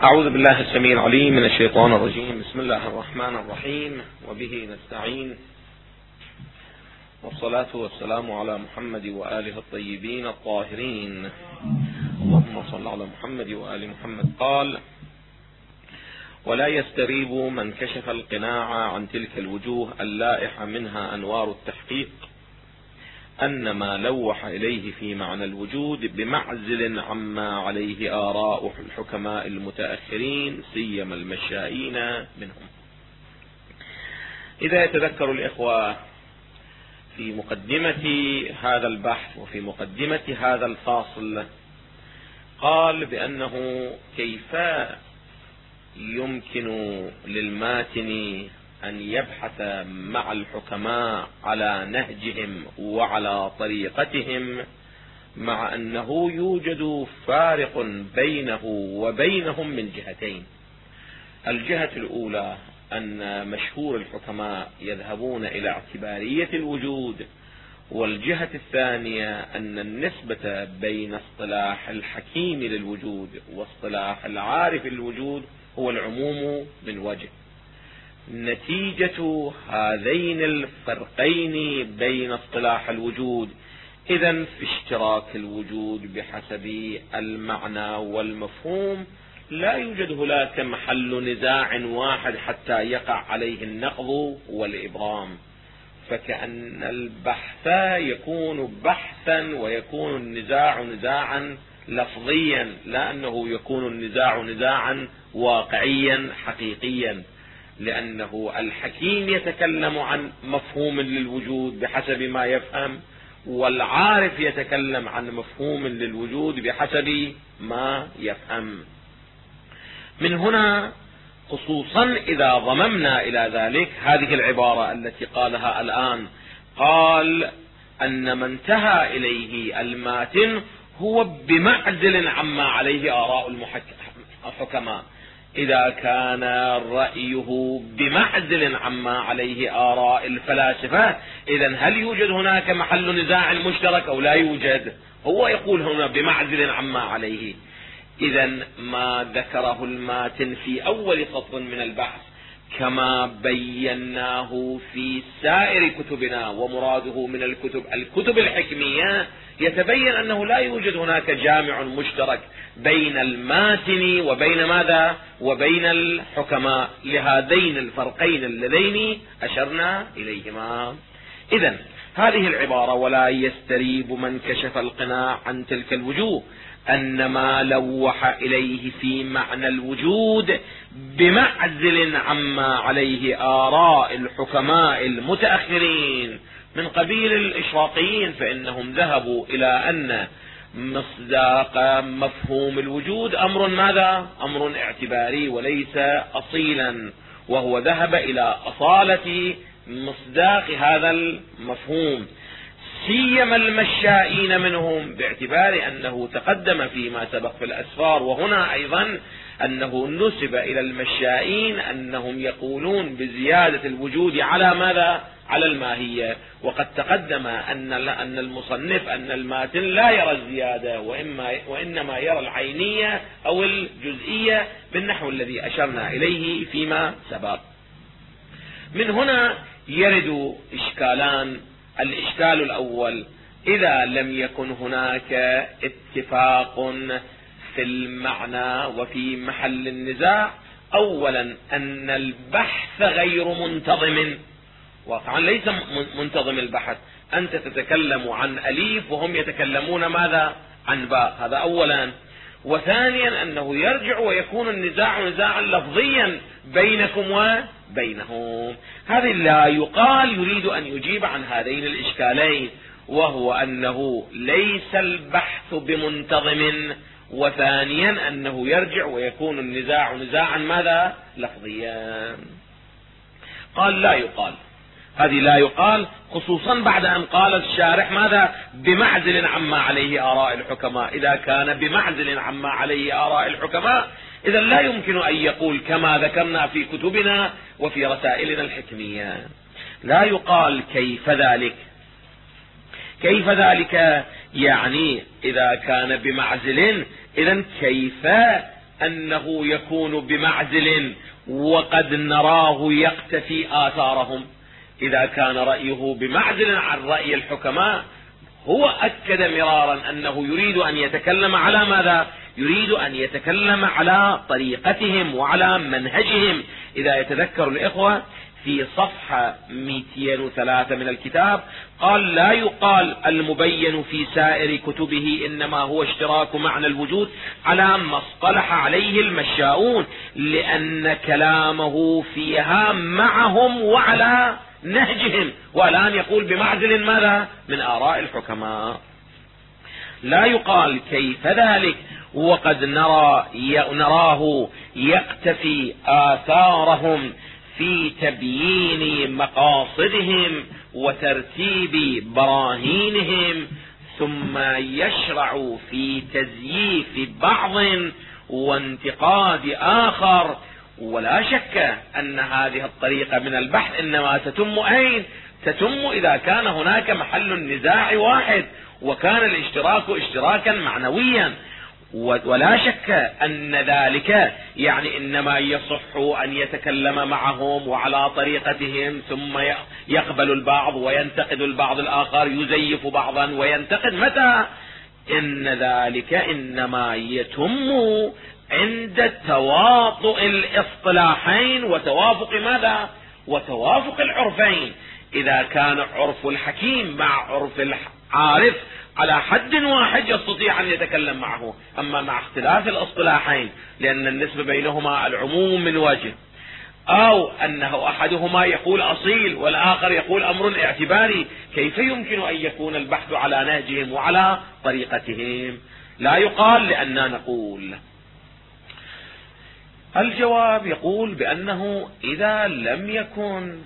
أعوذ بالله السميع العليم من الشيطان الرجيم. بسم الله الرحمن الرحيم، وبه نستعين، والصلاة والسلام على محمد وآله الطيبين الطاهرين. اللهم صل على محمد وآل محمد. قال: ولا يستريب من كشف القناع عن تلك الوجوه اللائحة منها أنوار التحقيق أن ما لوح إليه في معنى الوجود بمعزل عما عليه آراء الحكماء المتأخرين سيما المشائين منهم. إذا يتذكر الإخوة في مقدمة هذا البحث وفي مقدمة هذا الفاصل قال بأنه كيف يمكن للماتن أن يبحث مع الحكماء على نهجهم وعلى طريقتهم، مع أنه يوجد فارق بينه وبينهم من جهتين. الجهة الأولى أن مشهور الحكماء يذهبون إلى اعتبارية الوجود، والجهة الثانية أن النسبة بين اصطلاح الحكيم للوجود واصطلاح العارف للوجود هو العموم من وجه. نتيجة هذين الفرقين بين اصطلاح الوجود إذن في اشتراك الوجود بحسب المعنى والمفهوم لا يوجد هناك محل نزاع واحد حتى يقع عليه النقض والإبرام، فكأن البحث يكون بحثا ويكون النزاع نزاعا لفظيا، لا أنه يكون النزاع نزاعا واقعيا حقيقيا، لأنه الحكيم يتكلم عن مفهوم للوجود بحسب ما يفهم، والعارف يتكلم عن مفهوم للوجود بحسب ما يفهم. من هنا خصوصا إذا ضممنا إلى ذلك هذه العبارة التي قالها الآن، قال أن ما انتهى إليه الماتن هو بمعزل عما عليه آراء الحكماء. إذا كان رأيه بمعزل عما عليه آراء الفلاسفة، إذن هل يوجد هناك محل نزاع مشترك أو لا يوجد؟ هو يقول هنا بمعزل عما عليه. إذن ما ذكره الماتن في أول سطر من البحث كما بيناه في سائر كتبنا، ومراده من الكتب الحكمية، يتبين أنه لا يوجد هناك جامع مشترك بين الماتن وبين ماذا؟ وبين الحكماء لهذين الفرقين اللذين أشرنا إليهما. إذن هذه العبارة ولا يستريب من كشف القناع عن تلك الوجوه أن ما لوح إليه في معنى الوجود بمعزل عما عليه آراء الحكماء المتأخرين من قبيل الإشراقيين، فإنهم ذهبوا إلى أن مصداق مفهوم الوجود أمر ماذا؟ أمر اعتباري وليس أصيلا، وهو ذهب إلى أصالة مصداق هذا المفهوم، سيما المشائين منهم، باعتبار أنه تقدم فيما سبق في الأسفار وهنا أيضا أنه نسب إلى المشائين أنهم يقولون بزيادة الوجود على ماذا؟ على الماهية، وقد تقدم أن المصنف أن الماتن لا يرى الزيادة وإنما يرى العينية أو الجزئية بالنحو الذي أشرنا إليه فيما سبق. من هنا يرد إشكالان. الإشكال الأول: إذا لم يكن هناك اتفاق في المعنى وفي محل النزاع، أولا أن البحث غير منتظم، واقعا ليس منتظم البحث، أنت تتكلم عن أليف وهم يتكلمون ماذا؟ عن باء، هذا أولا. وثانيا أنه يرجع ويكون النزاع نزاعا لفظيا بينكم وبينهم. هذا لا يقال يريد أن يجيب عن هذين الإشكالين، وهو أنه ليس البحث بمنتظم، وثانيا أنه يرجع ويكون النزاع نزاعا ماذا؟ لفظيا. قال لا يقال، هذه لا يقال، خصوصا بعد أن قال الشارح ماذا؟ بمعزل عما عليه آراء الحكماء. إذا كان بمعزل عما عليه آراء الحكماء، إذا لا يمكن أن يقول كما ذكرنا في كتبنا وفي رسائلنا الحكمية. لا يقال كيف ذلك؟ كيف ذلك؟ يعني إذا كان بمعزل، إذن كيف أنه يكون بمعزل وقد نراه يقتفي آثارهم. إذا كان رأيه بمعزل عن رأي الحكماء، هو أكد مرارا أنه يريد أن يتكلم على ماذا؟ يريد أن يتكلم على طريقتهم وعلى منهجهم. إذا يتذكر الإخوة في صفحة 203 من الكتاب قال: لا يقال المبين في سائر كتبه إنما هو اشتراك معنى الوجود على ما اصطلح عليه المشاؤون، لأن كلامه فيها معهم وعلى نهجهم، والآن يقول بمعزل ماذا؟ من آراء الحكماء. لا يقال كيف ذلك وقد نراه يقتفي آثارهم في تبيين مقاصدهم وترتيب براهينهم، ثم يشرع في تزييف بعض وانتقاد آخر. ولا شك أن هذه الطريقة من البحث إنما تتم أين؟ تتم إذا كان هناك محل النزاع واحد وكان الاشتراك اشتراكا معنويا. ولا شك أن ذلك يعني إنما يصح أن يتكلم معهم وعلى طريقتهم، ثم يقبل البعض وينتقد البعض الآخر، يزيف بعضا وينتقد. متى؟ إن ذلك إنما يتم عند تواطؤ الاصطلاحين وتوافق ماذا؟ وتوافق العرفين. إذا كان عرف الحكيم مع عرف العارف على حد واحد يستطيع أن يتكلم معه. أما مع اختلاف الاصطلاحين، لأن النسبة بينهما العموم من وجه، أو أنه أحدهما يقول أصيل والآخر يقول أمر اعتباري، كيف يمكن أن يكون البحث على نهجهم وعلى طريقتهم؟ لا يقال، لأننا نقول الجواب يقول بأنه إذا لم يكن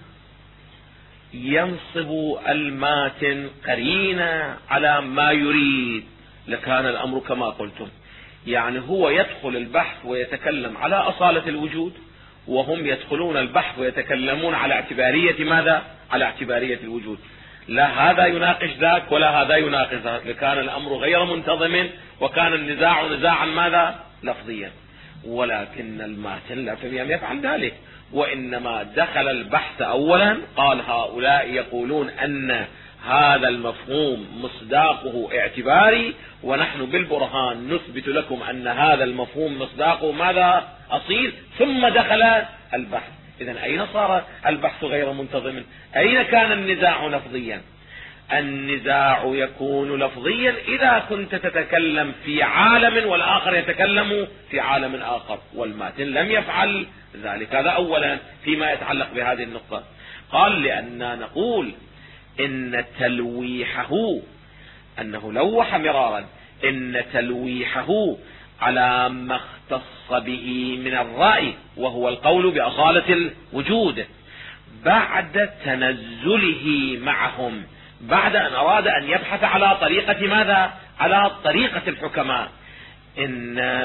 ينصب الماتن قرينة على ما يريد لكان الأمر كما قلتم. يعني هو يدخل البحث ويتكلم على أصالة الوجود، وهم يدخلون البحث ويتكلمون على اعتبارية ماذا؟ على اعتبارية الوجود. لا هذا يناقش ذاك ولا هذا يناقش ذاك، لكان الأمر غير منتظم وكان النزاع نزاعا ماذا؟ لفظيا. ولكن الماتن لا يفعل ذلك، وإنما دخل البحث أولا، قال هؤلاء يقولون أن هذا المفهوم مصداقه اعتباري، ونحن بالبرهان نثبت لكم أن هذا المفهوم مصداقه ماذا؟ أصيل. ثم دخل البحث. إذن أين صار البحث غير منتظم؟ أين كان النزاع لفظيا؟ النزاع يكون لفظيا إذا كنت تتكلم في عالم والآخر يتكلم في عالم آخر، والماتن لم يفعل ذلك. هذا أولا فيما يتعلق بهذه النقطة. قال: لأننا نقول إن تلويحه، أنه لوح مرارا، إن تلويحه على ما اختص به من الرأي وهو القول بأصالة الوجود بعد تنزله معهم، بعد أن أراد أن يبحث على طريقة ماذا؟ على طريقة الحكماء. إن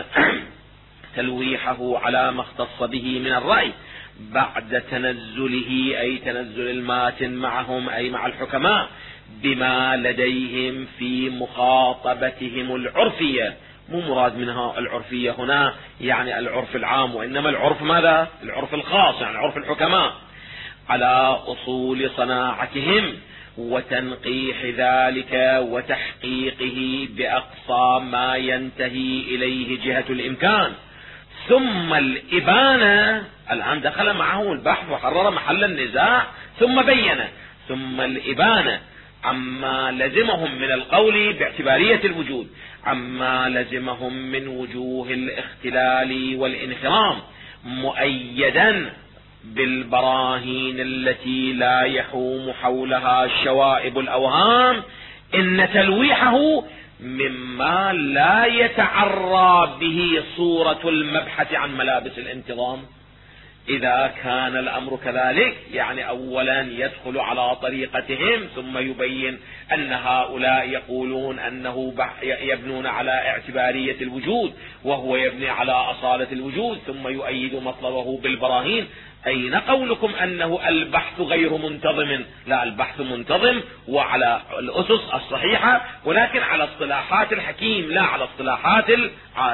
تلويحه على ما اختص به من الرأي بعد تنزله، أي تنزل الماتن معهم أي مع الحكماء، بما لديهم في مخاطبتهم العرفية. مو مراد منها العرفية هنا يعني العرف العام، وإنما العرف ماذا؟ العرف الخاص، يعني عرف الحكماء، على أصول صناعتهم وتنقيح ذلك وتحقيقه بأقصى ما ينتهي إليه جهة الإمكان. ثم الإبانة، الآن دخل معه البحث وحرر محل النزاع ثم بين، ثم الإبانة عما لزمهم من القول باعتبارية الوجود، عما لزمهم من وجوه الاختلال والانحرام، مؤيدا بالبراهين التي لا يحوم حولها شوائب الأوهام. إن تلويحه مما لا يتعرى به صورة المبحث عن ملابس الانتظام. إذا كان الأمر كذلك، يعني أولا يدخل على طريقتهم ثم يبين أن هؤلاء يقولون أنه يبنون على اعتبارية الوجود وهو يبني على أصالة الوجود، ثم يؤيد مطلبه بالبراهين. أين قولكم أنه البحث غير منتظم؟ لا، البحث منتظم وعلى الأسس الصحيحة، ولكن على اصطلاحات الحكيم لا على اصطلاحات العارف.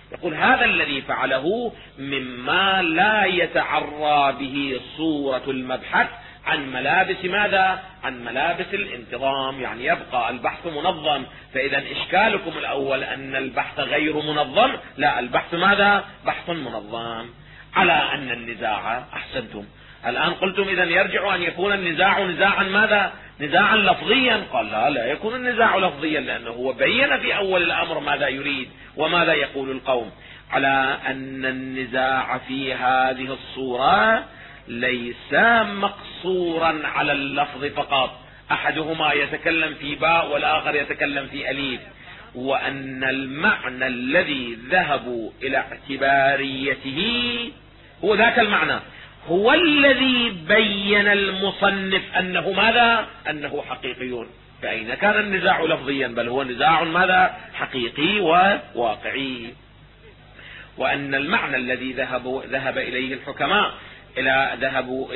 يقول هذا الذي فعله مما لا يتعرى به صورة المبحث عن ملابس ماذا؟ عن ملابس الانتظام، يعني يبقى البحث منظم. فإذا إشكالكم الأول أن البحث غير منظم، لا، البحث ماذا؟ بحث منظم. على أن النزاع، أحسنتم، الآن قلتم إذا يرجع أن يكون النزاع نزاعا ماذا؟ نزاعا لفظيا. قال لا يكون النزاع لفظيا، لأنه هو بين في أول الأمر ماذا يريد وماذا يقول القوم. على أن النزاع في هذه الصورة ليس مقصورا على اللفظ فقط، أحدهما يتكلم في باء والآخر يتكلم في أليف، وأن المعنى الذي ذهبوا إلى اعتباريته هو ذاك المعنى، هو الذي بين المصنف أنه ماذا؟ أنه حقيقي. فأين كان النزاع لفظيا؟ بل هو نزاع ماذا؟ حقيقي وواقعي. وأن المعنى الذي ذهب إليه الحكماء ذهبوا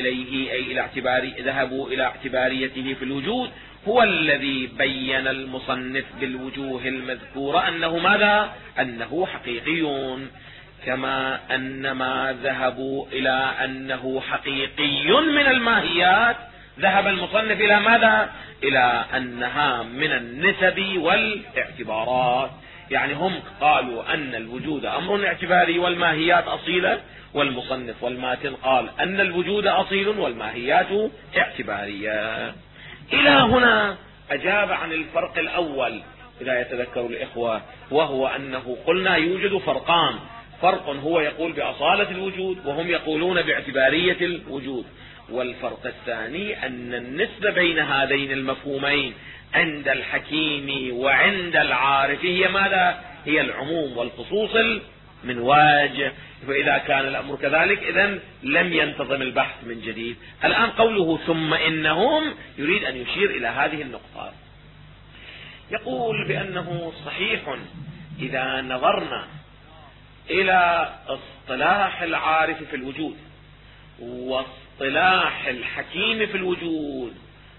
إلى اعتباريته في الوجود هو الذي بين المصنف بالوجوه المذكورة أنه ماذا؟ أنه حقيقي. كما أن ما ذهبوا إلى أنه حقيقي من الماهيات ذهب المصنف إلى ماذا؟ إلى أنها من النسب والاعتبارات. يعني هم قالوا أن الوجود أمر اعتباري والماهيات أصيلة، والمصنف والماتن قال أن الوجود أصيل والماهيات اعتبارية. إلى هنا أجاب عن الفرق الأول إذا يتذكر الإخوة، وهو أنه قلنا يوجد فرقان، فرق هو يقول بأصالة الوجود وهم يقولون باعتبارية الوجود، والفرق الثاني أن النسبة بين هذين المفهومين عند الحكيم وعند العارف هي ماذا؟ هي العموم والخصوص المنواج. فإذا كان الأمر كذلك إذن لم ينتظم البحث من جديد. الآن قوله ثم إنهم يريد أن يشير إلى هذه النقطة، يقول بأنه صحيح إذا نظرنا إلى اصطلاح العارف في الوجود واصطلاح الحكيم في الوجود،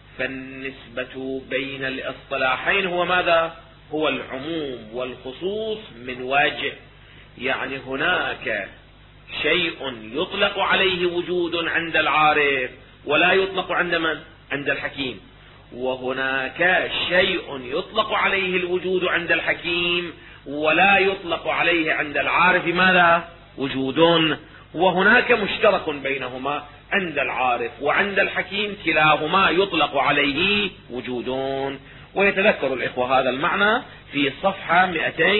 فالنسبة بين الاصطلاحين هو ماذا؟ هو العموم والخصوص من وجه. يعني هناك شيء يطلق عليه وجود عند العارف ولا يطلق عند من؟ عند الحكيم، وهناك شيء يطلق عليه الوجود عند الحكيم ولا يطلق عليه عند العارف ماذا؟ وجود. وهناك مشترك بينهما عند العارف وعند الحكيم، كلاهما يطلق عليه وجود. ويتذكر الإخوة هذا المعنى في صفحة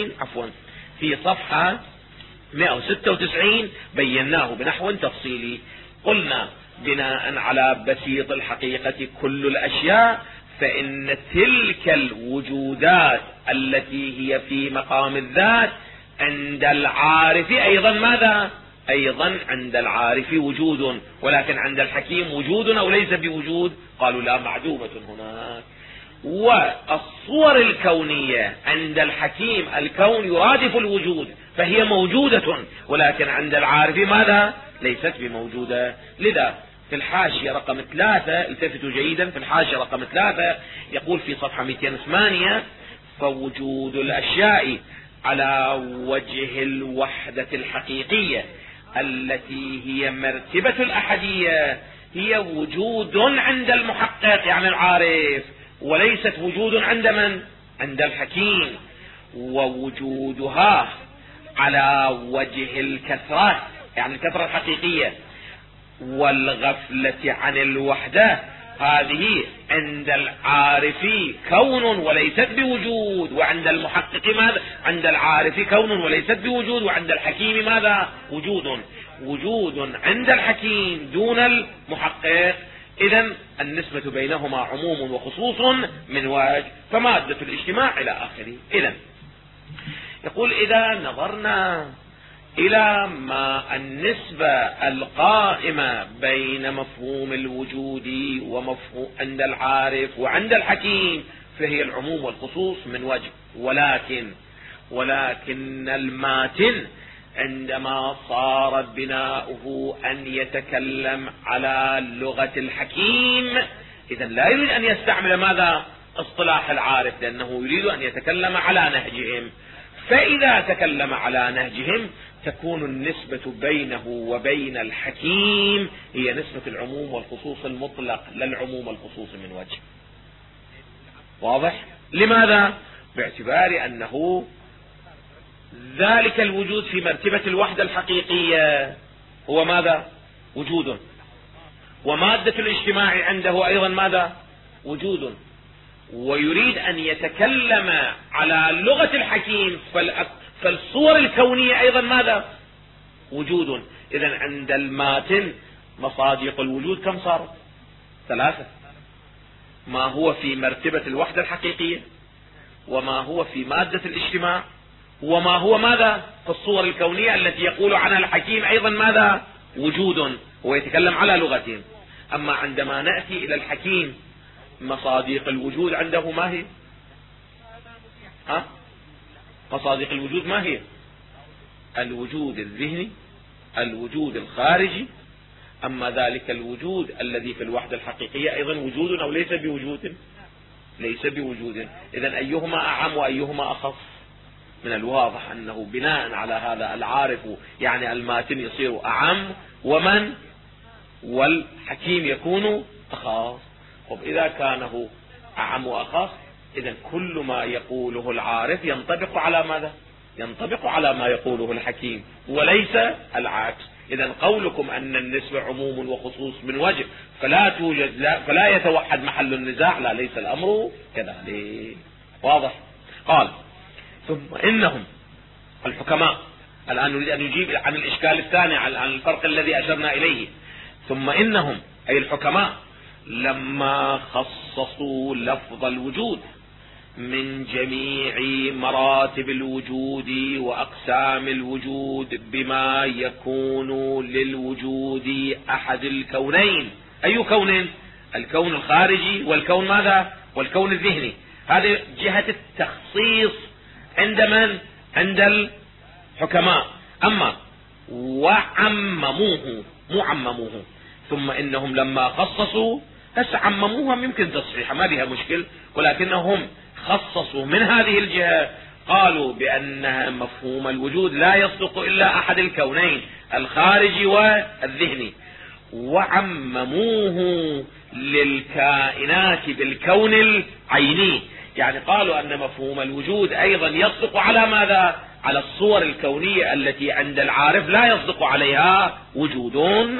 في صفحة 196 بيناه بنحو تفصيلي. قلنا بناء على بسيط الحقيقة كل الأشياء، فإن تلك الوجودات التي هي في مقام الذات عند العارف أيضا ماذا؟ أيضا عند العارف وجود، ولكن عند الحكيم وجود أو ليس بوجود؟ قالوا لا، معدومة هناك. والصور الكونية عند الحكيم الكون يرادف الوجود فهي موجودة، ولكن عند العارف ماذا؟ ليست بموجودة. لذا في الحاشية رقم 3 التفتوا جيدا، في الحاشية رقم 3 يقول في صفحة 208: فوجود الأشياء على وجه الوحدة الحقيقية التي هي مرتبة الأحدية هي وجود عند المحقق يعني العارف، وليست وجود عند من؟ عند الحكيم. ووجودها على وجه الكثرة يعني الكثرة الحقيقية والغفلة عن الوحدة هذه عند العارف كون وليست بوجود، وعند المحقق ماذا؟ عند العارف كون وليست بوجود، وعند الحكيم ماذا؟ وجود عند الحكيم دون المحقق. إذن النسبة بينهما عموم وخصوص من وجه، فمادة الاجتماع إلى آخره. إذن يقول إذا نظرنا إلى ما النسبة القائمة بين مفهوم الوجود ومفهوم عند العارف وعند الحكيم فهي العموم والخصوص من وجه، ولكن الماتن عندما صار بناؤه أن يتكلم على لغة الحكيم إذن لا يريد أن يستعمل ماذا؟ اصطلاح العارف، لأنه يريد أن يتكلم على نهجهم. فإذا تكلم على نهجهم تكون النسبة بينه وبين الحكيم هي نسبة العموم والخصوص المطلق، لا العموم والخصوص من وجه. واضح؟ لماذا؟ باعتبار أنه ذلك الوجود في مرتبة الوحدة الحقيقية هو ماذا؟ وجود، ومادة الاجتماع عنده أيضا ماذا؟ وجود، ويريد أن يتكلم على لغة الحكيم، فالصور الكونية أيضا ماذا؟ وجود. إذن عند الماتن مصادق الوجود كم صارت؟ 3، ما هو في مرتبة الوحدة الحقيقية، وما هو في مادة الاجتماع، وما هو ماذا في الصور الكونية التي يقول عنها الحكيم أيضا ماذا؟ وجود. هو يتكلم على لغتهم. أما عندما نأتي إلى الحكيم مصادق الوجود عنده ما هي؟ مصادق الوجود ما هي؟ الوجود الذهني، الوجود الخارجي. أما ذلك الوجود الذي في الوحدة الحقيقية أيضا وجود أو ليس بوجود؟ ليس بوجود. إذن أيهما أعم وأيهما أخص؟ من الواضح أنه بناء على هذا العارف يعني الماتن يصير أعم، ومن والحكيم يكون أخص. إذا كانه أعم وأخص إذن كل ما يقوله العارف ينطبق على ماذا؟ ينطبق على ما يقوله الحكيم وليس العكس. إذن قولكم أن النسبة عموم وخصوص من وجه فلا يتوحد محل النزاع، لا، ليس الأمر كذلك. واضح؟ قال ثم إنهم الحكماء، الآن نريد أن يجيب عن الإشكال الثاني عن الفرق الذي أشرنا إليه. ثم إنهم أي الحكماء لما خصصوا لفظ الوجود من جميع مراتب الوجود وأقسام الوجود بما يكون للوجود أحد الكونين. أي كونين؟ الكون الخارجي والكون ماذا؟ والكون الذهني. هذه جهة التخصيص عند من؟ عند الحكماء. أما وعمموه، معمموه. ثم إنهم لما خصصوا، هسه عمموها يمكن تصحيح ما بها مشكل، ولكنهم خصصوا من هذه الجهة، قالوا بأنها مفهوم الوجود لا يصدق إلا أحد الكونين الخارجي والذهني، وعمموه للكائنات بالكون العيني. يعني قالوا أن مفهوم الوجود أيضا يصدق على ماذا؟ على الصور الكونية التي عند العارف لا يصدق عليها وجودون.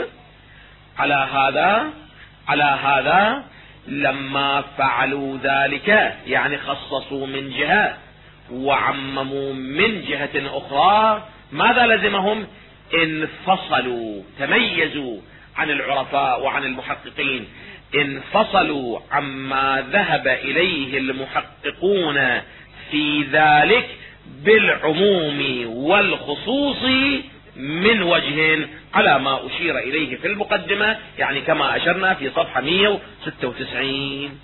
على هذا لما فعلوا ذلك يعني خصصوا من جهة وعمموا من جهة أخرى، ماذا لزمهم؟ انفصلوا، تميزوا عن العرفاء وعن المحققين، انفصلوا عما ذهب إليه المحققون في ذلك بالعموم والخصوص من وجه على ما أشير إليه في المقدمة، يعني كما أشرنا في صفحة 196.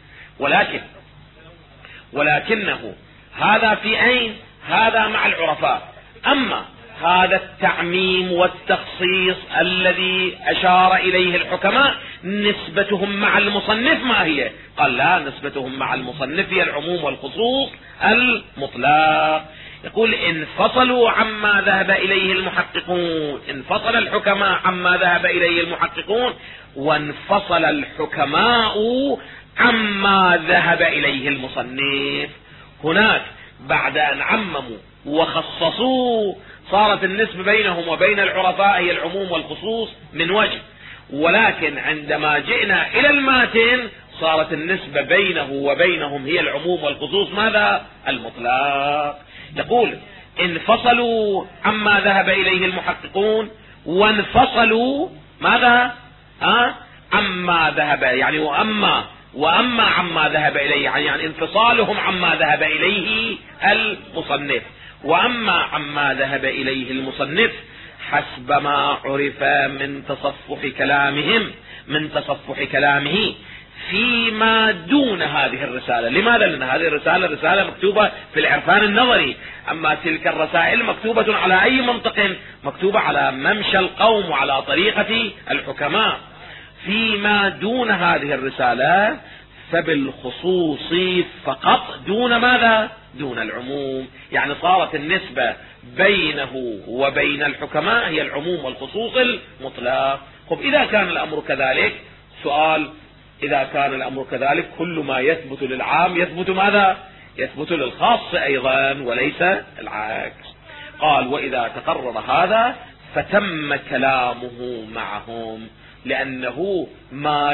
ولكنه هذا في أين؟ هذا مع العرفاء. أما هذا التعميم والتخصيص الذي أشار إليه الحكماء نسبتهم مع المصنف ما هي؟ قال لا، نسبتهم مع المصنف هي العموم والخصوص المطلق. يقول انفصلوا عما ذهب إليه المحققون، انفصل الحكماء عما ذهب إليه المحققون، وانفصل الحكماء عما ذهب إليه المصنف. هناك بعد أن عمموا وخصصوا صارت النسبة بينهم وبين العرفاء هي العموم والخصوص من وجه، ولكن عندما جئنا إلى الماتن صارت النسبة بينه وبينهم هي العموم والخصوص ماذا؟ المطلق. يقول انفصلوا عما ذهب إليه المحققون، وانفصلوا ماذا؟ عما ذهب، يعني وأما عما ذهب إليه، يعني انفصالهم عما ذهب إليه المصنف، وأما عما ذهب إليه المصنف حسب ما عرف من تصفح كلامه فيما دون هذه الرسالة. لماذا؟ لأن هذه الرسالة مكتوبة في العرفان النظري، أما تلك الرسائل مكتوبة على أي منطق؟ مكتوبة على ممشى القوم وعلى طريقة الحكماء. فيما دون هذه الرسالة فبالخصوص فقط دون ماذا؟ دون العموم. يعني صارت النسبة بينه وبين الحكماء هي العموم والخصوص المطلق. طب إذا كان الأمر كذلك، سؤال: إذا كان الأمر كذلك كل ما يثبت للعام يثبت ماذا؟ يثبت للخاص أيضا وليس العكس. قال: وإذا تقرر هذا فتم كلامه معهم، لأنه ما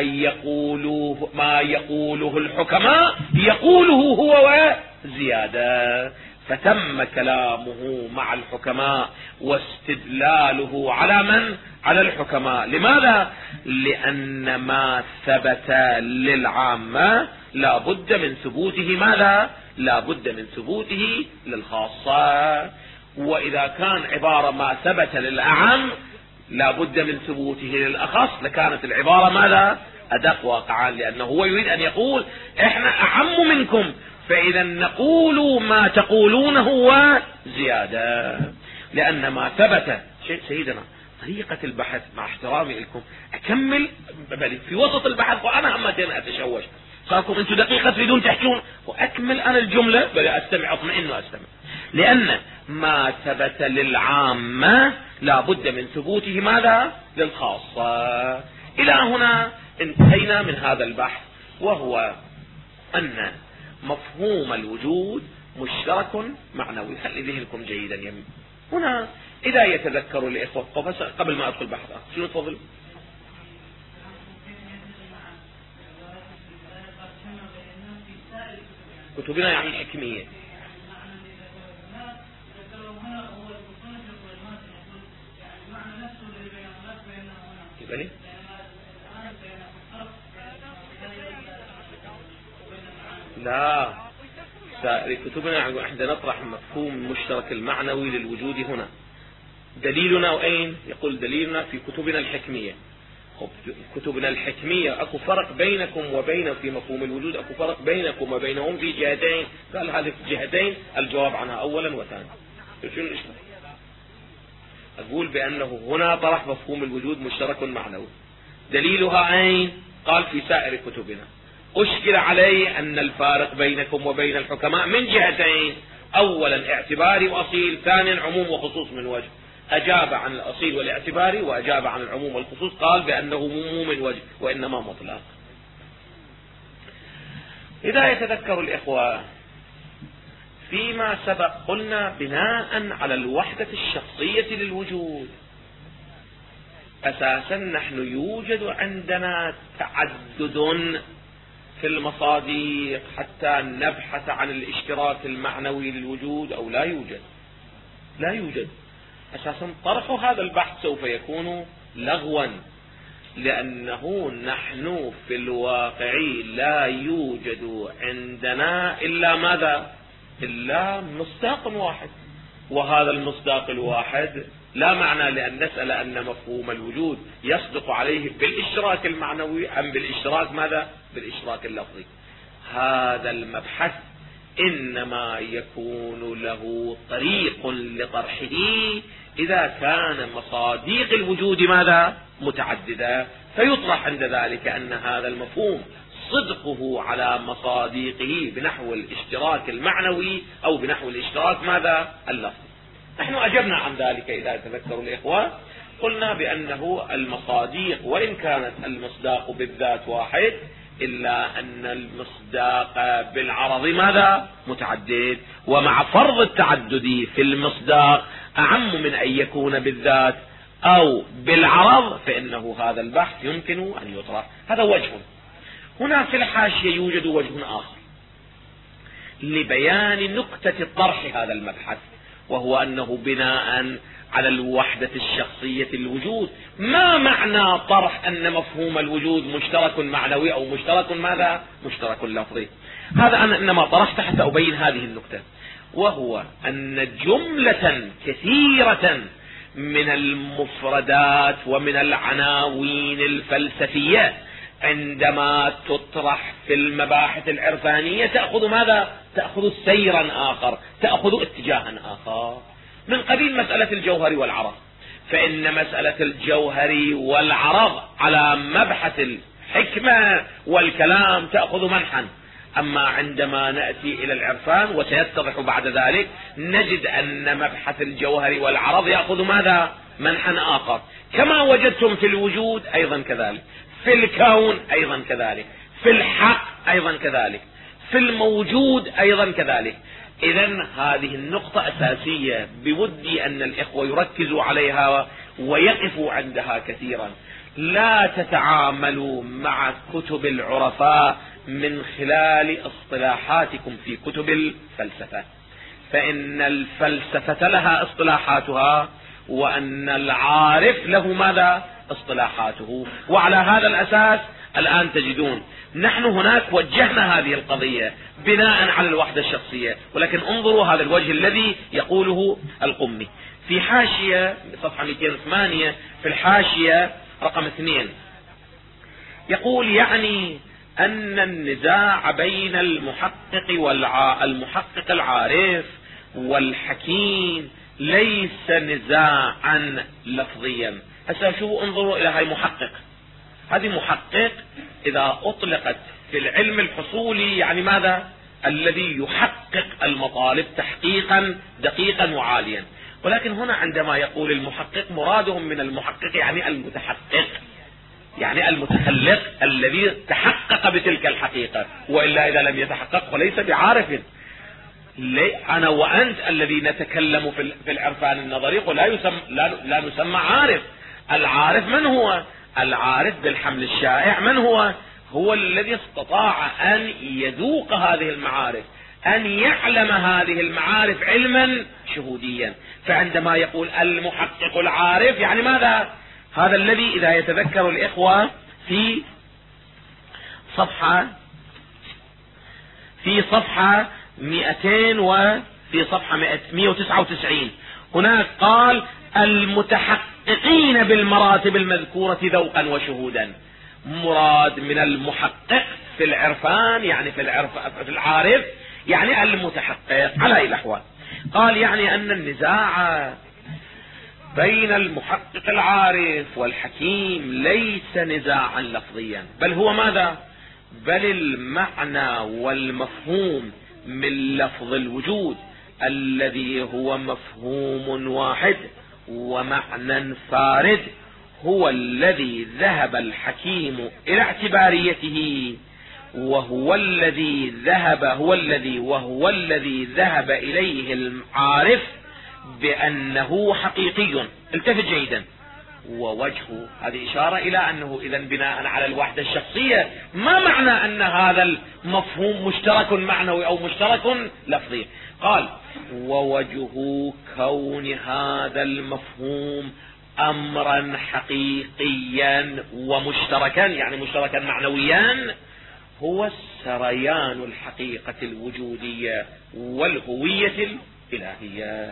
يقوله الحكماء يقوله هو وزيادة، فتم كلامه مع الحكماء واستدلاله على من؟ على الحكماء. لماذا؟ لأن ما ثبت للعامة لا بد من ثبوته ماذا؟ لا بد من ثبوته للخاصة. وإذا كان عبارة ما ثبت للأعم لا بد من ثبوته للأخص لكانت العبارة ماذا؟ أدق واقعا، لأنه هو يريد أن يقول إحنا أعم منكم، فإذا نقول ما تقولونه وزيادة. لأن ما ثبت شيء. سيدنا طريقة البحث مع احترامي لكم أكمل بل في وسط البحث وأنا همتين أتشوش، صاركم أنتم دقيقة تريدون تحكون وأكمل أنا الجملة بل أستمع أطمئن وأستمع. لأن ما ثبت للعامة لا بد من ثبوته ماذا؟ للخاصة. إلى هنا انتهينا من هذا البحث، وهو أن مفهوم الوجود مشترك معنوي. خلي ذهنكم جيدا يمين. هنا إذا يتذكر الإخوة قبل ما أدخل بحث شنو تفضل؟ كتبنا يعني حكمية. لا، سائر كتبنا عندما نطرح مفهوم المشترك المعنوي للوجود هنا. دليلنا أين؟ يقول دليلنا في كتبنا الحكمية. كتبنا الحكمية أكو فرق بينكم وبين في مفهوم الوجود، أكو فرق بينكم وبينهم في جهتين. قال هذه الجهتين الجواب عنها أولا وثانيا. شنو الإشكال؟ أقول بأنه هنا طرح مفهوم الوجود مشترك معنوي. دليلها أين؟ قال في سائر كتبنا. أشكل عليه أن الفارق بينكم وبين الحكماء من جهتين: أولا اعتباري وأصيل، ثانيا عموم وخصوص من وجه. أجاب عن الأصيل والاعتباري وأجاب عن العموم والخصوص، قال بأنه مو من وجه وإنما مطلق. إذا يتذكر الإخوة فيما سبق قلنا بناء على الوحدة الشخصية للوجود أساسا نحن يوجد عندنا تعدد في المصادق حتى نبحث عن الاشتراك المعنوي للوجود أو لا يوجد. لا يوجد. أساسا طرح هذا البحث سوف يكون لغوا، لأنه نحن في الواقع لا يوجد عندنا إلا ماذا؟ إلا مصداق واحد، وهذا المصداق الواحد لا معنى لأن نسأل أن مفهوم الوجود يصدق عليه بالاشتراك المعنوي أم بالاشتراك ماذا؟ بالاشتراك اللفظي. هذا المبحث إنما يكون له طريق لطرحه إذا كان مصادق الوجود ماذا؟ متعددة، فيطرح عند ذلك أن هذا المفهوم صدقه على مصادقه بنحو الاشتراك المعنوي أو بنحو الاشتراك ماذا؟ اللفظي. نحن أجبنا عن ذلك إذا تذكروا الإخوة، قلنا بأنه المصادق وإن كانت المصداق بالذات واحد إلا أن المصداق بالعرض ماذا؟ متعدد، ومع فرض التعدد في المصداق أعم من أن يكون بالذات أو بالعرض، فإنه هذا البحث يمكن أن يطرح. هذا وجه. هنا في الحاشية يوجد وجه آخر لبيان نكتة طرح هذا المبحث، وهو أنه بناء على الوحدة الشخصية الوجود. ما معنى طرح أن مفهوم الوجود مشترك معنوي أو مشترك ماذا؟ مشترك لفظي. هذا أنا إنما طرحت حتى أبين هذه النكتة، وهو أن جملة كثيرة من المفردات ومن العناوين الفلسفية عندما تطرح في المباحث العرفانية تأخذ ماذا؟ تأخذ سيرا آخر، تأخذ اتجاها آخر، من قبيل مسألة الجوهر والعرض. فإن مسألة الجوهر والعرض على مبحث الحكمة والكلام تأخذ منحا. أما عندما نأتي إلى العرفان وسيتضح بعد ذلك نجد أن مبحث الجوهر والعرض يأخذ ماذا؟ منحا آخر. كما وجدتم في الوجود أيضا كذلك، في الكون أيضا كذلك، في الحق أيضا كذلك، في الموجود أيضا كذلك. إذن هذه النقطة أساسية بودي أن الإخوة يركزوا عليها ويقفوا عندها كثيرا. لا تتعاملوا مع كتب العرفاء من خلال اصطلاحاتكم في كتب الفلسفة، فإن الفلسفة لها اصطلاحاتها وأن العارف له ماذا؟ اصطلاحاته. وعلى هذا الأساس الآن تجدون نحن هناك وجهنا هذه القضية بناء على الوحدة الشخصية، ولكن انظروا هذا الوجه الذي يقوله القمي في حاشية صفحة 208 في الحاشية رقم 2. يقول يعني أن النزاع بين المحقق العارف والحكيم ليس نزاعا لفظيا. هسه شوفوا انظروا إلى هاي محقق، هذه محقق إذا أطلقت في العلم الحصولي يعني ماذا؟ الذي يحقق المطالب تحقيقا دقيقا وعاليا. ولكن هنا عندما يقول المحقق مرادهم من المحقق يعني المتحقق، يعني المتخلق الذي تحقق بتلك الحقيقة، وإلا إذا لم يتحقق فليس بعارف. أنا وأنت الذي نتكلم في العرفان النظري لا نسمى عارف. العارف من هو؟ العارف بالحمل الشائع من هو؟ هو الذي استطاع أن يذوق هذه المعارف، أن يعلم هذه المعارف علما شهوديا. فعندما يقول المحقق العارف يعني ماذا؟ هذا الذي إذا يتذكر الإخوة في صفحة 200 وفي صفحة 199 هناك قال المتحققين بالمراتب المذكورة ذوقا وشهودا. مراد من المحقق في العرفان يعني في العارف يعني المتحقق على أي الأحوال. قال يعني أن النزاع بين المحقق العارف والحكيم ليس نزاعا لفظيا، بل هو ماذا؟ بل المعنى والمفهوم من لفظ الوجود الذي هو مفهوم واحد ومعنى فارد هو الذي ذهب الحكيم إلى اعتباريته، وهو الذي ذهب إليه العارف بأنه حقيقي. التفت جيدا. ووجه هذه إشارة إلى أنه إذا بناء على الوحدة الشخصية ما معنى أن هذا المفهوم مشترك معنوي أو مشترك لفظي؟ قال ووجه كون هذا المفهوم أمرا حقيقيا ومشتركا يعني مشتركا معنويا هو سريان الحقيقة الوجودية والهوية الإلهية.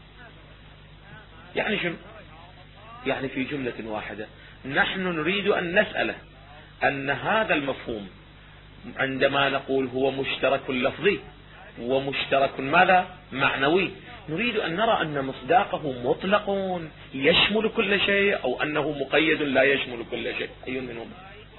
يعني شنو؟ يعني في جملة واحدة نحن نريد أن نسأله أن هذا المفهوم عندما نقول هو مشترك لفظي ومشترك ماذا؟ معنوي، نريد أن نرى أن مصداقه مطلق يشمل كل شيء أو أنه مقيد لا يشمل كل شيء. أي منهم؟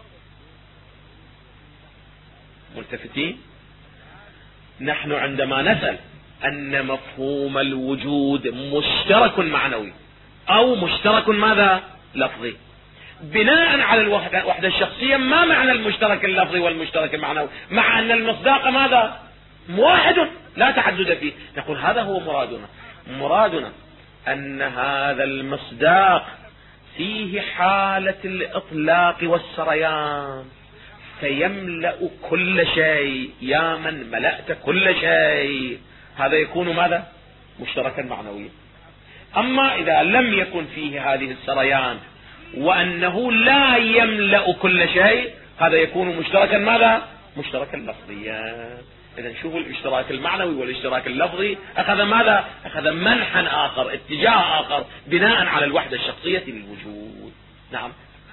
ملتفتين؟ نحن عندما نسأل أن مفهوم الوجود مشترك معنوي أو مشترك ماذا؟ لفظي، بناء على الوحدة الشخصية ما معنى المشترك اللفظي والمشترك المعنوي؟ مع أن المصداق ماذا؟ واحد لا تعدد فيه. نقول هذا هو مرادنا أن هذا المصداق فيه حالة الإطلاق والسريان فيملأ كل شيء. يا من ملأت كل شيء، هذا يكون ماذا؟ مشتركا معنويا. أما إذا لم يكن فيه هذه السريان وأنه لا يملأ كل شيء، هذا يكون مشتركا ماذا؟ مشتركا لفظيا. إذا شوفوا الاشتراك المعنوي والاشتراك اللفظي أخذ ماذا؟ أخذ منحا آخر، اتجاه آخر بناء على الوحدة الشخصية للوجود. نعم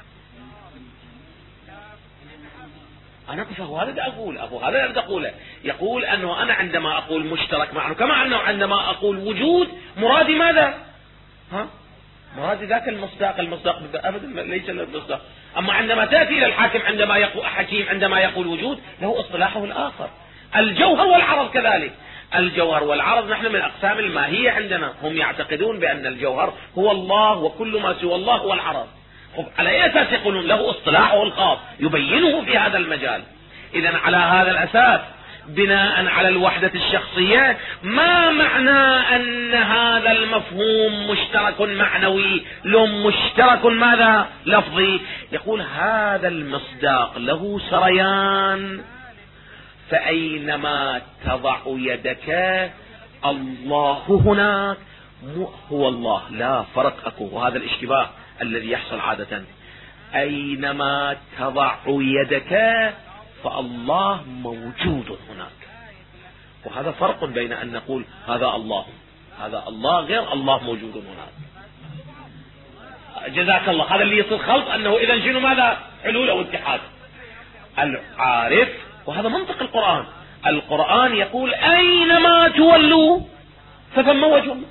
أنا كفه هذا هذا أقوله. يقول أنه أنا عندما أقول مشترك معنوي كما أنه عندما أقول وجود مرادي ماذا؟ مراد ذاك المصداق أبدا ليس له مصداق. أما عندما تأتي إلى الحاكم عندما يقول وجود، له اصطلاحه الآخر. الجوهر والعرض كذلك. الجوهر والعرض نحن من أقسام الماهية عندنا. هم يعتقدون بأن الجوهر هو الله وكل ما سوى الله هو العرض. على أي أساس يقولون؟ له اصطلاحه الخاص يبينه في هذا المجال. إذن على هذا الأساس بناء على الوحدة الشخصية، ما معنى أن هذا المفهوم مشترك معنوي لو مشترك ماذا لفظي؟ يقول هذا المصداق له سريان، فأينما تضع يدك الله هناك هو الله، لا فرق أكو. وهذا الاشتباه الذي يحصل عادة. أينما تضع يدك فالله موجود هناك. وهذا فرق بين أن نقول هذا الله غير الله موجود هناك. جزاك الله. هذا اللي يصير خلط، أنه إذا شنو ماذا؟ حلول أو اتحاد. العارف، وهذا منطق القرآن يقول أينما تولوا فثم وجه الله،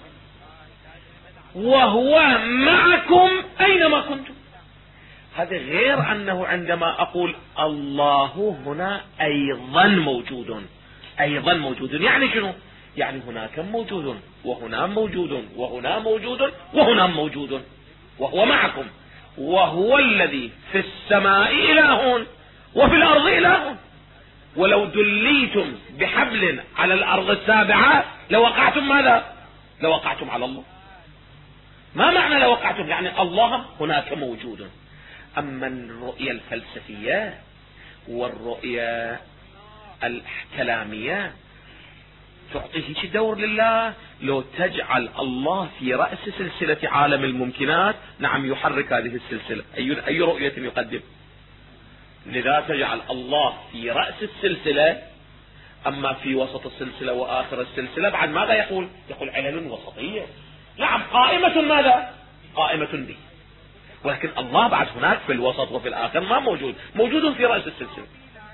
وهو معكم أينما كنتم. هذا غير أنه عندما أقول الله هنا أيضا موجود. يعني شنو؟ يعني هناك موجود وهنا موجود وهنا موجود وهنا موجود، وهو معكم، وهو الذي في السماء إله وفي الأرض إله. ولو دليتم بحبل على الأرض السابعة لوقعتم ماذا؟ لوقعتم على الله. ما معنى لوقعتم؟ يعني الله هناك موجود. أما الرؤية الفلسفية والرؤية الكلامية تعطيه دور لله. لو تجعل الله في رأس سلسلة عالم الممكنات، نعم يحرك هذه السلسلة. أي رؤية يقدم؟ لذا تجعل الله في رأس السلسلة، أما في وسط السلسلة وآخر السلسلة بعد ماذا يقول؟ يقول علل وسطية. نعم قائمة ماذا؟ قائمة به. ولكن الله بعد هناك في الوسط وفي الآخر ما موجود في رأس السلسلة.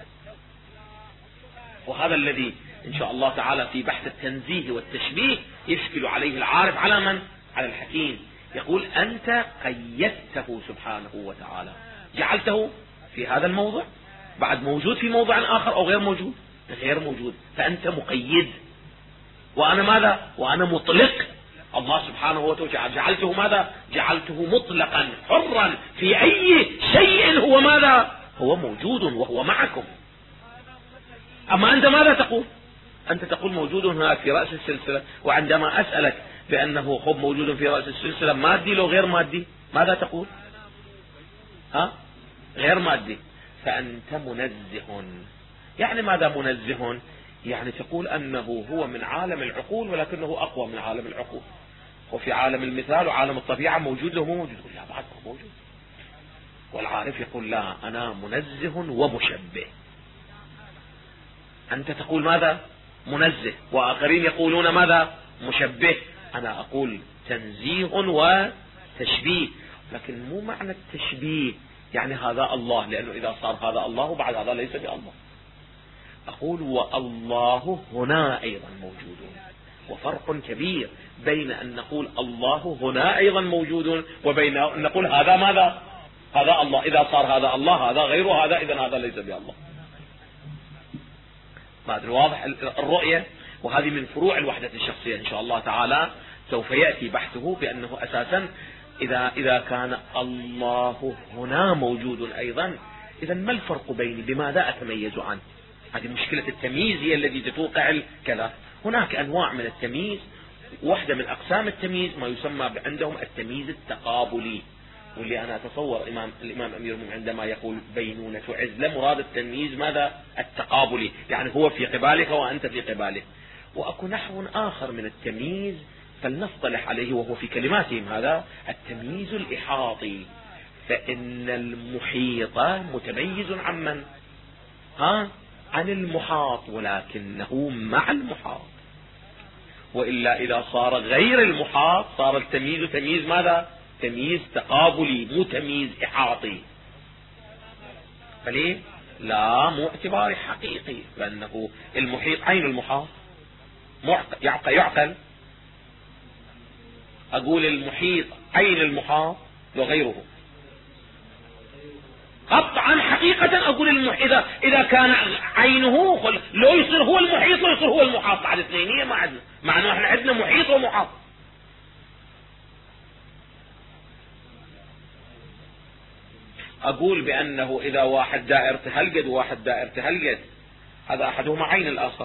وهذا الذي إن شاء الله تعالى في بحث التنزيه والتشبيه يشكل عليه العارف على من؟ على الحكيم. يقول أنت قيدته سبحانه وتعالى، جعلته في هذا الموضع، بعد موجود في موضع آخر أو غير موجود؟ غير موجود. فأنت مقيد، وأنا ماذا؟ وأنا مطلق. الله سبحانه وتعالى جعلته ماذا؟ جعلته مطلقا حرا في أي شيء هو ماذا؟ هو موجود وهو معكم. أما أنت ماذا تقول؟ أنت تقول موجود هناك في رأس السلسلة، وعندما أسألك بأنه خب موجود في رأس السلسلة مادي لو غير مادي ماذا تقول؟ غير مادي. فأنت منزه. يعني ماذا منزه؟ يعني تقول أنه هو من عالم العقول ولكنه أقوى من عالم العقول. وفي عالم المثال وعالم الطبيعة موجود له موجود، لا بعد موجود. والعارف يقول لا، أنا منزه ومشبه. أنت تقول ماذا؟ منزه، وآخرين يقولون ماذا؟ مشبه. أنا أقول تنزيه وتشبيه، لكن مو معنى التشبيه يعني هذا الله، لأنه إذا صار هذا الله بعد هذا ليس بالله. أقول والله هنا أيضا موجود. وفرق كبير بين أن نقول الله هنا أيضا موجود وبين أن نقول هذا ماذا؟ هذا الله. إذا صار هذا الله هذا غير هذا، إذن هذا ليس بالله. ما أدري واضح الرؤية. وهذه من فروع الوحدة الشخصية إن شاء الله تعالى سوف يأتي بحثه، بأنه أساسا إذا كان الله هنا موجود أيضا، إذا ما الفرق بيني؟ بماذا أتميز عنه؟ هذه مشكلة التمييز هي التي توقع الكلام. هناك أنواع من التمييز. واحدة من أقسام التمييز ما يسمى عندهم التمييز التقابلي، واللي أنا أتصور الإمام أمير عندما يقول بينونة عزلة مراد التمييز ماذا؟ التقابلي، يعني هو في قبالك وأنت في قباله. وأكو نحو آخر من التمييز فلنصطلح عليه، وهو في كلماتهم هذا التمييز الإحاطي. فإن المحيط متميز عن من؟ عن المحاط، ولكنه مع المحاط. وإلا إذا صار غير المحاط صار التمييز تمييز ماذا؟ تمييز تقابلي مو تمييز إحاطي. فليه؟ لا، مو اعتباري حقيقي، لأنه المحيط عين المحاط يعقل أقول المحيط عين المحاط وغيره. قطعا حقيقة أقول إذا كان عينه لو يصير هو المحيط ويصير هو المحاط، بعد اثنينية ما عندنا، مع أنه احنا عندنا محيط ومحاط. أقول بأنه إذا واحد دائرته هالقد وواحد دائرته هالقد، هذا أحدهما عين الآخر.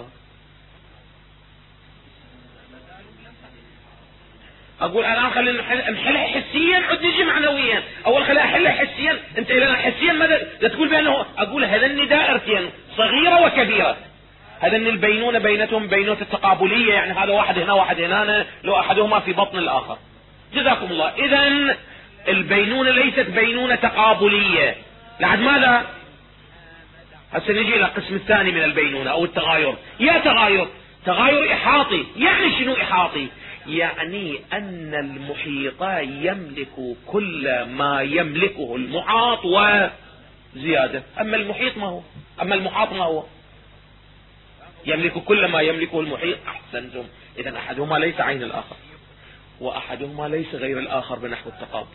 أقول الآن خلينا نحلها حسيا عد نجي معنويا. أول خلينا نحلها حسيا. أنت إذا حسيا ماذا تقول بأنه؟ أقول هذين دائرتين صغيرة وكبيرة، هذين البينونة بينتهم بينونة التقابلية، يعني هذا واحد هنا واحد هنا، لو أحدهما في بطن الآخر. جزاكم الله. إذن البينونة ليست بينونة تقابلية. لعد ماذا؟ هسه نجي إلى القسم الثاني من البينونة أو التغاير. يا تغاير إحاطي. يعني شنو إحاطي؟ يعني أن المحيط يملك كل ما يملكه المحاط وزيادة. أما المحاط ما هو؟ يملك كل ما يملكه المحيط. أحسنتم. إذن أحدهما ليس عين الآخر، وأحدهما ليس غير الآخر بنحو التقابل.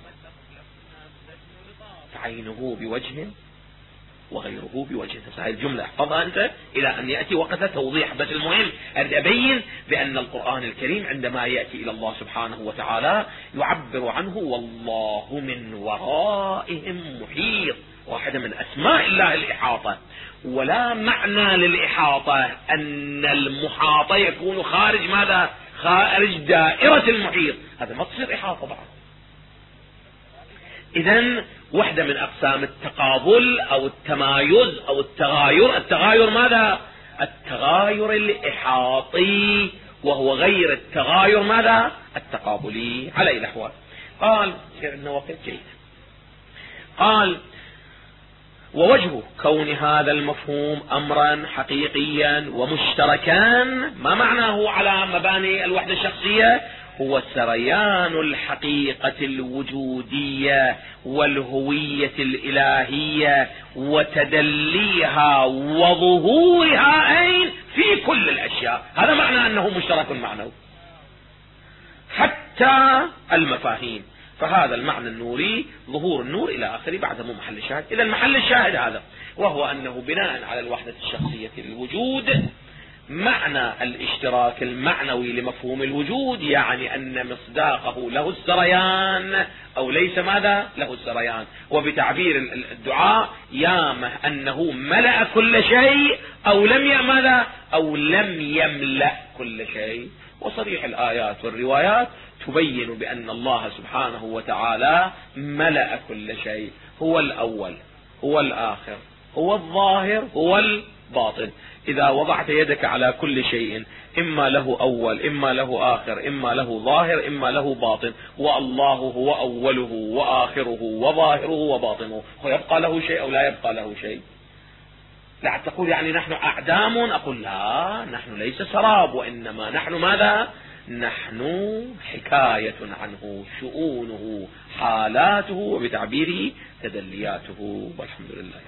عينه بوجه وغيره بوجه. هذه الجملة احفظها أنت إلى أن يأتي وقت توضيح. بس المهم أريد أبين بأن القرآن الكريم عندما يأتي إلى الله سبحانه وتعالى يعبر عنه والله من ورائهم محيط، واحدة من أسماء الله الإحاطة. ولا معنى للإحاطة أن المحاط يكون خارج ماذا؟ خارج دائرة المحيط. هذا ما تصير إحاطة بعد. إذن واحدة من أقسام التقابل أو التمايز أو التغاير ماذا؟ التغاير الإحاطي، وهو غير التغاير ماذا؟ التقابلي على الأحوال. قال عندنا وقت جيد. قال ووجه كون هذا المفهوم أمرا حقيقيا ومشتركا، ما معناه على مباني الوحدة الشخصية؟ هو سريان الحقيقة الوجودية والهوية الإلهية وتدليها وظهورها أين؟ في كل الأشياء. هذا معنى أنه مشترك معنوي حتى المفاهيم. فهذا المعنى النوري ظهور النور إلى آخره. بعد مو محل الشاهد. إذا محل الشاهد هذا، وهو أنه بناء على الوحدة الشخصية للوجود معنى الاشتراك المعنوي لمفهوم الوجود، يعني أن مصداقه له السريان أو ليس ماذا؟ له السريان. وبتعبير الدعاء يامه أنه ملأ كل شيء أو لم يملأ كل شيء. وصريح الآيات والروايات تبين بأن الله سبحانه وتعالى ملأ كل شيء. هو الأول، هو الآخر، هو الظاهر، هو الباطن. إذا وضعت يدك على كل شيء إما له أول، إما له آخر، إما له ظاهر، إما له باطن، والله هو أوله وآخره وظاهره وباطنه، ويبقى له شيء أو لا يبقى له شيء؟ لا تقول يعني نحن أعدام. أقول لا، نحن ليس سراب، وإنما نحن ماذا؟ نحن حكاية عنه، شؤونه، حالاته، وبتعبيره تدلياته. والحمد لله.